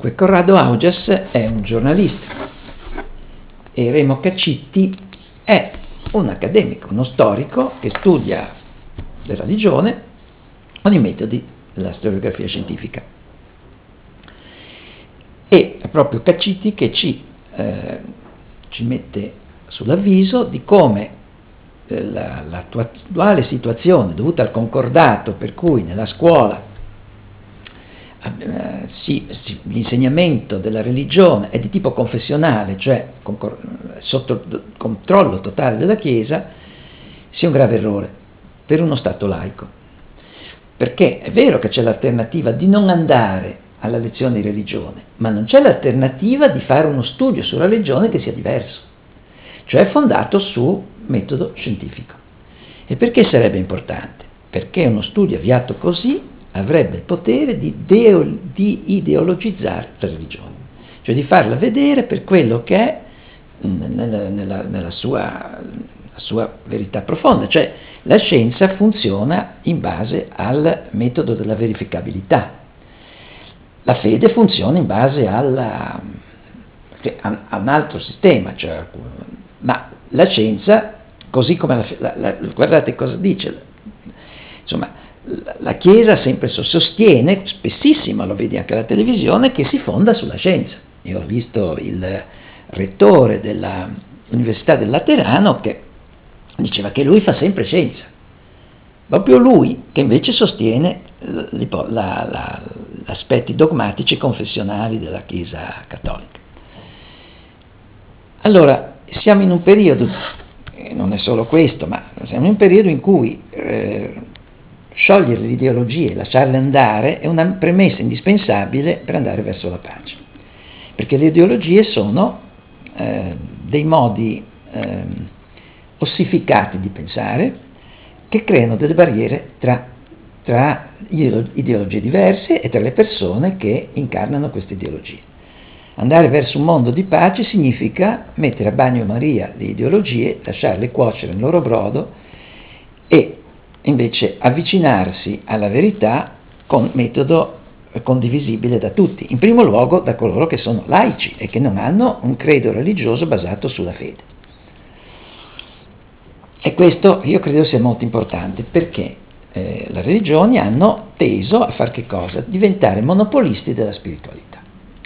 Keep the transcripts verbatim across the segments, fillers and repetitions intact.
Dunque, Corrado Augias è un giornalista e Remo Caccitti è un accademico, uno storico che studia la religione con i metodi della storiografia scientifica. E è proprio Caccitti che ci, eh, ci mette sull'avviso di come eh, la, l'attuale situazione dovuta al concordato per cui nella scuola eh, si, si, l'insegnamento della religione è di tipo confessionale, cioè concor- sotto il controllo totale della Chiesa, sia un grave errore per uno Stato laico. Perché è vero che c'è l'alternativa di non andare alla lezione di religione, ma non c'è l'alternativa di fare uno studio sulla religione che sia diverso, cioè fondato su metodo scientifico. E perché sarebbe importante? Perché uno studio avviato così avrebbe il potere di, deo, di ideologizzare la religione, cioè di farla vedere per quello che è nella, nella, nella sua, la sua verità profonda, cioè la scienza funziona in base al metodo della verificabilità. La fede funziona in base alla, a un altro sistema, cioè, ma la scienza, così come la, la, la, guardate cosa dice, insomma, la, la Chiesa sempre sostiene, spessissimo lo vedi anche alla televisione, che si fonda sulla scienza. Io ho visto il rettore dell'Università del Laterano che diceva che lui fa sempre scienza, proprio lui che invece sostiene la, la, aspetti dogmatici confessionali della Chiesa cattolica. Allora, siamo in un periodo, e non è solo questo, ma siamo in un periodo in cui eh, sciogliere le ideologie, lasciarle andare, è una premessa indispensabile per andare verso la pace. Perché le ideologie sono eh, dei modi eh, ossificati di pensare che creano delle barriere tra tra ideologie diverse e tra le persone che incarnano queste ideologie. Andare verso un mondo di pace significa mettere a bagno Maria le ideologie, lasciarle cuocere nel loro brodo e invece avvicinarsi alla verità con metodo condivisibile da tutti, in primo luogo da coloro che sono laici e che non hanno un credo religioso basato sulla fede. E questo io credo sia molto importante perché Eh, le religioni hanno teso a far che cosa? Diventare monopolisti della spiritualità.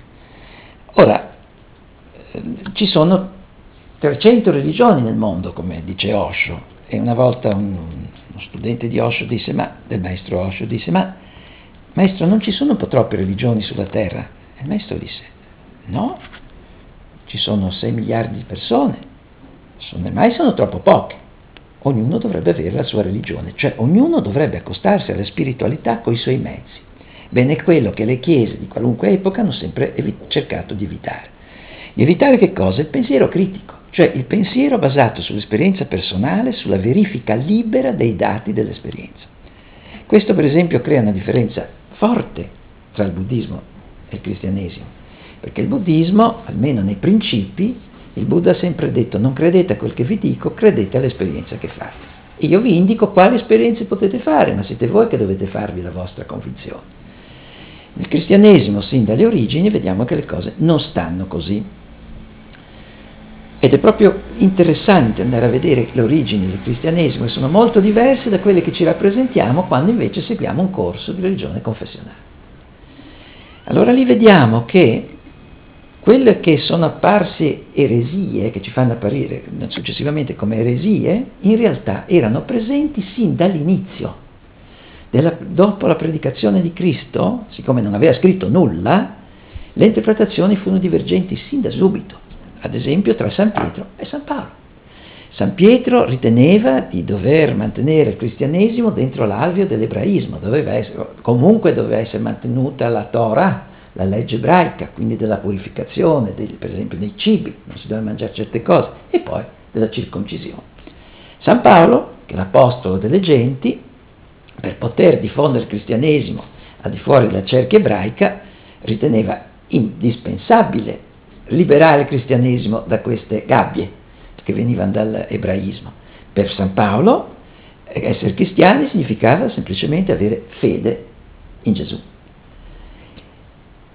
Ora, eh, ci sono trecento religioni nel mondo, come dice Osho, e una volta un, uno studente di Osho disse, ma, del maestro Osho disse, ma maestro, non ci sono un po' troppe religioni sulla terra? E il maestro disse, no, ci sono sei miliardi di persone, sono, ormai sono troppo poche. Ognuno dovrebbe avere la sua religione, cioè ognuno dovrebbe accostarsi alla spiritualità coi suoi mezzi. Bene, è quello che le chiese di qualunque epoca hanno sempre evi- cercato di evitare. Di evitare che cosa? Il pensiero critico, cioè il pensiero basato sull'esperienza personale, sulla verifica libera dei dati dell'esperienza. Questo per esempio crea una differenza forte tra il buddismo e il cristianesimo, perché il buddismo, almeno nei principi, il Buddha ha sempre detto non credete a quel che vi dico, credete all'esperienza che fate. E io vi indico quali esperienze potete fare, ma siete voi che dovete farvi la vostra convinzione. Nel cristianesimo, sin dalle origini, vediamo che le cose non stanno così. Ed è proprio interessante andare a vedere le origini del cristianesimo, che sono molto diverse da quelle che ci rappresentiamo quando invece seguiamo un corso di religione confessionale. Allora lì vediamo che quelle che sono apparse eresie, che ci fanno apparire successivamente come eresie, in realtà erano presenti sin dall'inizio. Della, dopo la predicazione di Cristo, siccome non aveva scritto nulla, le interpretazioni furono divergenti sin da subito, ad esempio tra San Pietro e San Paolo. San Pietro riteneva di dover mantenere il cristianesimo dentro l'alveo dell'ebraismo, doveva essere, comunque doveva essere mantenuta la Torah, la legge ebraica, quindi della purificazione, del, per esempio dei cibi, non si deve mangiare certe cose, e poi della circoncisione. San Paolo, che è l'apostolo delle genti, per poter diffondere il cristianesimo al di fuori della cerchia ebraica, riteneva indispensabile liberare il cristianesimo da queste gabbie che venivano dall'ebraismo. Per San Paolo, essere cristiani significava semplicemente avere fede in Gesù. Poi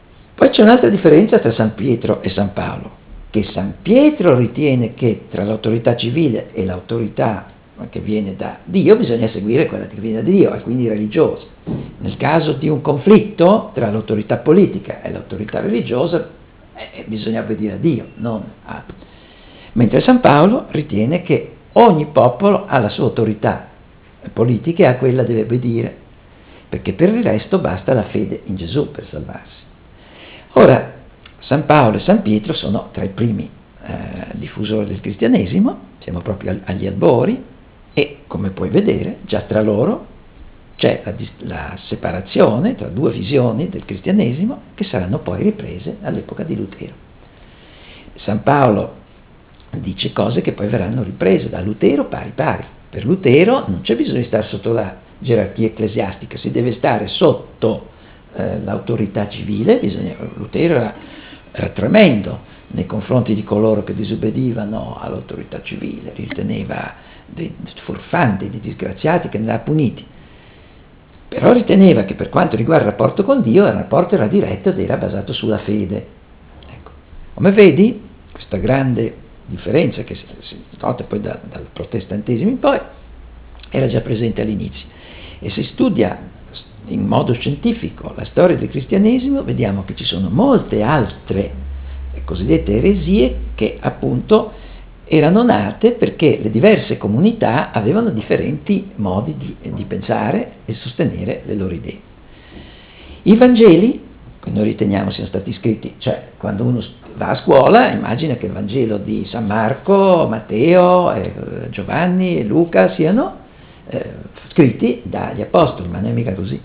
c'è un'altra differenza tra San Pietro e San Paolo, che San Pietro ritiene che tra l'autorità civile e l'autorità che viene da Dio bisogna seguire quella che viene da Dio, e quindi religiosa. Nel caso di un conflitto tra l'autorità politica e l'autorità religiosa, eh, bisogna obbedire a Dio, non a... Mentre San Paolo ritiene che ogni popolo ha la sua autorità politica e a quella deve obbedire, perché per il resto basta la fede in Gesù per salvarsi. Ora, San Paolo e San Pietro sono tra i primi eh, diffusori del cristianesimo, siamo proprio agli albori, e come puoi vedere già tra loro c'è la, la separazione tra due visioni del cristianesimo che saranno poi riprese all'epoca di Lutero. San Paolo dice cose che poi verranno riprese da Lutero pari pari. Per Lutero non c'è bisogno di stare sotto la gerarchia ecclesiastica, si deve stare sotto eh, l'autorità civile. Bisogna, Lutero era, era tremendo nei confronti di coloro che disobbedivano all'autorità civile, li riteneva dei furfanti, dei disgraziati che andava puniti. Però riteneva che per quanto riguarda il rapporto con Dio, il rapporto era diretto ed era basato sulla fede. Ecco. Come vedi, questa grande differenza che si, si nota poi da, dal protestantesimo in poi era già presente all'inizio. E se studia in modo scientifico la storia del cristianesimo, vediamo che ci sono molte altre cosiddette eresie che appunto erano nate perché le diverse comunità avevano differenti modi di, di pensare e sostenere le loro idee. I Vangeli, che noi riteniamo siano stati scritti, cioè quando uno va a scuola immagina che il Vangelo di San Marco, Matteo, eh, Giovanni e Luca siano eh, scritti dagli apostoli, ma non è mica così.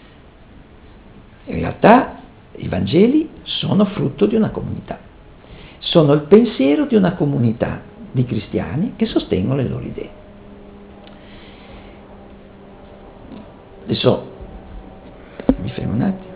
In realtà i Vangeli sono frutto di una comunità, sono il pensiero di una comunità di cristiani che sostengono le loro idee. Adesso mi fermo un attimo.